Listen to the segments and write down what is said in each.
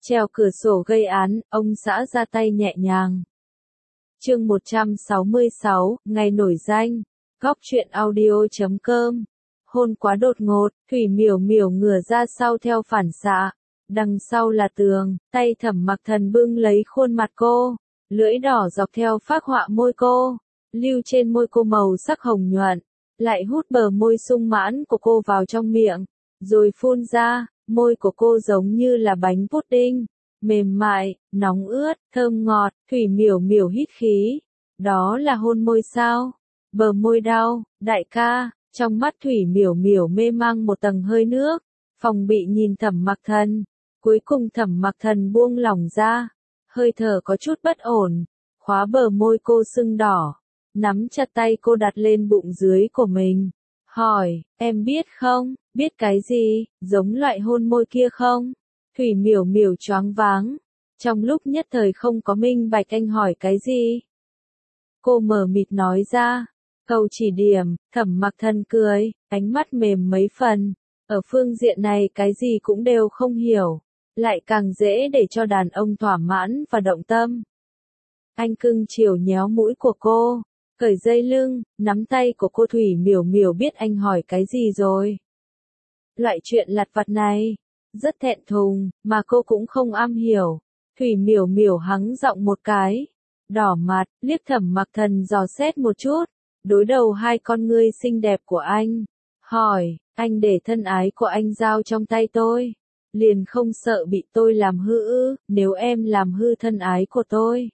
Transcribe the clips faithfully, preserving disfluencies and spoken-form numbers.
Trèo cửa sổ gây án, ông xã ra tay nhẹ nhàng. Chương một trăm sáu mươi sáu, ngày nổi danh. Góc truyện audio chấm com. Hôn quá đột ngột, Thủy Miểu Miểu ngửa ra sau theo phản xạ. Đằng sau là tường, tay Thẩm Mặc Thần bưng lấy khuôn mặt cô, lưỡi đỏ dọc theo phác họa môi cô, lưu trên môi cô màu sắc hồng nhuận, lại hút bờ môi sung mãn của cô vào trong miệng, rồi phun ra. Môi của cô giống như là bánh pudding, mềm mại, nóng ướt, thơm ngọt. Thủy Miểu Miểu hít khí. Đó là hôn môi sao? Bờ môi đau, đại ca. Trong mắt Thủy Miểu Miểu mê mang một tầng hơi nước, phòng bị nhìn Thẩm Mặc Thần. Cuối cùng Thẩm Mặc Thần buông lỏng ra, hơi thở có chút bất ổn, khóa bờ môi cô sưng đỏ, nắm chặt tay cô đặt lên bụng dưới của mình, hỏi, em biết không, biết cái gì, giống loại hôn môi kia không? Thủy Miểu Miểu choáng váng, trong lúc nhất thời không có minh bạch anh hỏi cái gì. Cô mờ mịt nói ra, cầu chỉ điểm. Thẩm Mặc Thần cười, ánh mắt mềm mấy phần, ở phương diện này cái gì cũng đều không hiểu, lại càng dễ để cho đàn ông thỏa mãn và động tâm. Anh cưng chiều nhéo mũi của cô, cởi dây lưng, nắm tay của cô. Thủy Miểu Miểu biết anh hỏi cái gì rồi. Loại chuyện lặt vặt này, rất thẹn thùng, mà cô cũng không am hiểu. Thủy Miểu Miểu hắng giọng một cái, đỏ mặt, liếc Thẩm Mặc Thần dò xét một chút, đối đầu hai con ngươi xinh đẹp của anh, hỏi, anh để thân ái của anh giao trong tay tôi, liền không sợ bị tôi làm hư ư? Nếu em làm hư thân ái của tôi,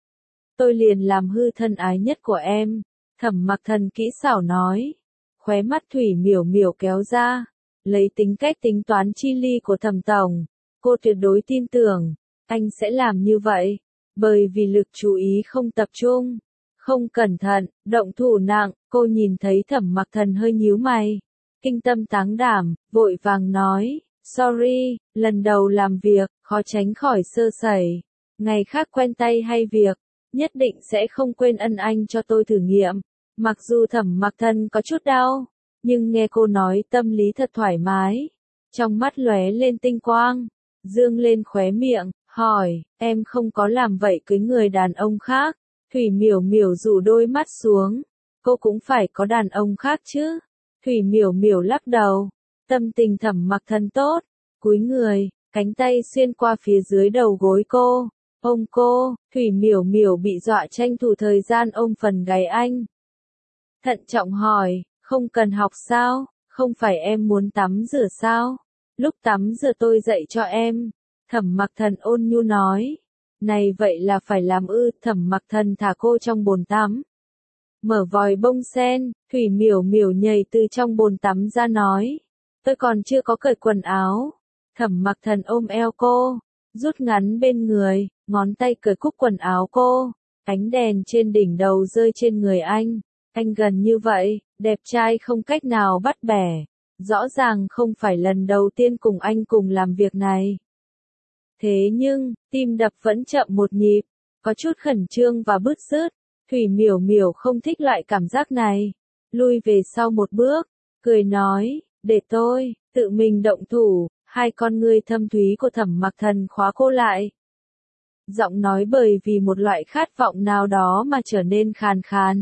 tôi liền làm hư thân ái nhất của em. Thẩm Mặc Thần kỹ xảo nói, khóe mắt Thủy Miểu Miểu kéo ra, lấy tính cách tính toán chi ly của Thẩm tổng, cô tuyệt đối tin tưởng, anh sẽ làm như vậy, bởi vì lực chú ý không tập trung, không cẩn thận, động thủ nặng. Cô nhìn thấy Thẩm Mặc Thần hơi nhíu mày, kinh tâm táng đảm, vội vàng nói, sorry, lần đầu làm việc, khó tránh khỏi sơ sẩy, ngày khác quen tay hay việc, nhất định sẽ không quên ân anh cho tôi thử nghiệm. Mặc dù Thẩm Mặc Thần có chút đau, nhưng nghe cô nói tâm lý thật thoải mái, trong mắt lóe lên tinh quang, dương lên khóe miệng, hỏi, em không có làm vậy cưới người đàn ông khác? Thủy Miểu Miểu rủ đôi mắt xuống, cô cũng phải có đàn ông khác chứ. Thủy Miểu Miểu lắc đầu, tâm tình Thẩm Mặc Thần tốt, cúi người, cánh tay xuyên qua phía dưới đầu gối cô, ôm cô. Thủy Miểu Miểu bị dọa tranh thủ thời gian ôm phần gáy anh. Thận trọng hỏi, không cần học sao, không phải em muốn tắm rửa sao? Lúc tắm rửa tôi dạy cho em. Thẩm Mặc Thần ôn nhu nói, này vậy là phải làm ư? Thẩm Mặc Thần thả cô trong bồn tắm, mở vòi bông sen. Thủy Miểu Miểu nhảy từ trong bồn tắm ra nói, tôi còn chưa có cởi quần áo. Thẩm Mặc Thần ôm eo cô, rút ngắn bên người, ngón tay cởi cúc quần áo cô, ánh đèn trên đỉnh đầu rơi trên người anh, anh gần như vậy, đẹp trai không cách nào bắt bẻ, rõ ràng không phải lần đầu tiên cùng anh cùng làm việc này. Thế nhưng, tim đập vẫn chậm một nhịp, có chút khẩn trương và bứt rứt. Thủy Miểu Miểu không thích loại cảm giác này, lui về sau một bước, cười nói, để tôi tự mình động thủ. Hai con ngươi thâm thúy của Thẩm Mặc Thần khóa cô lại, giọng nói bởi vì một loại khát vọng nào đó mà trở nên khàn khàn.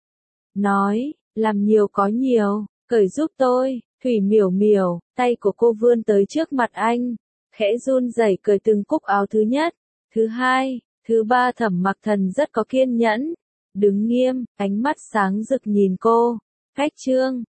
Nói, làm nhiều có nhiều, cởi giúp tôi. Thủy Miểu Miểu, tay của cô vươn tới trước mặt anh, khẽ run rẩy cởi từng cúc áo thứ nhất, thứ hai, thứ ba. Thẩm Mặc Thần rất có kiên nhẫn, đứng nghiêm, ánh mắt sáng rực nhìn cô. Cách trương,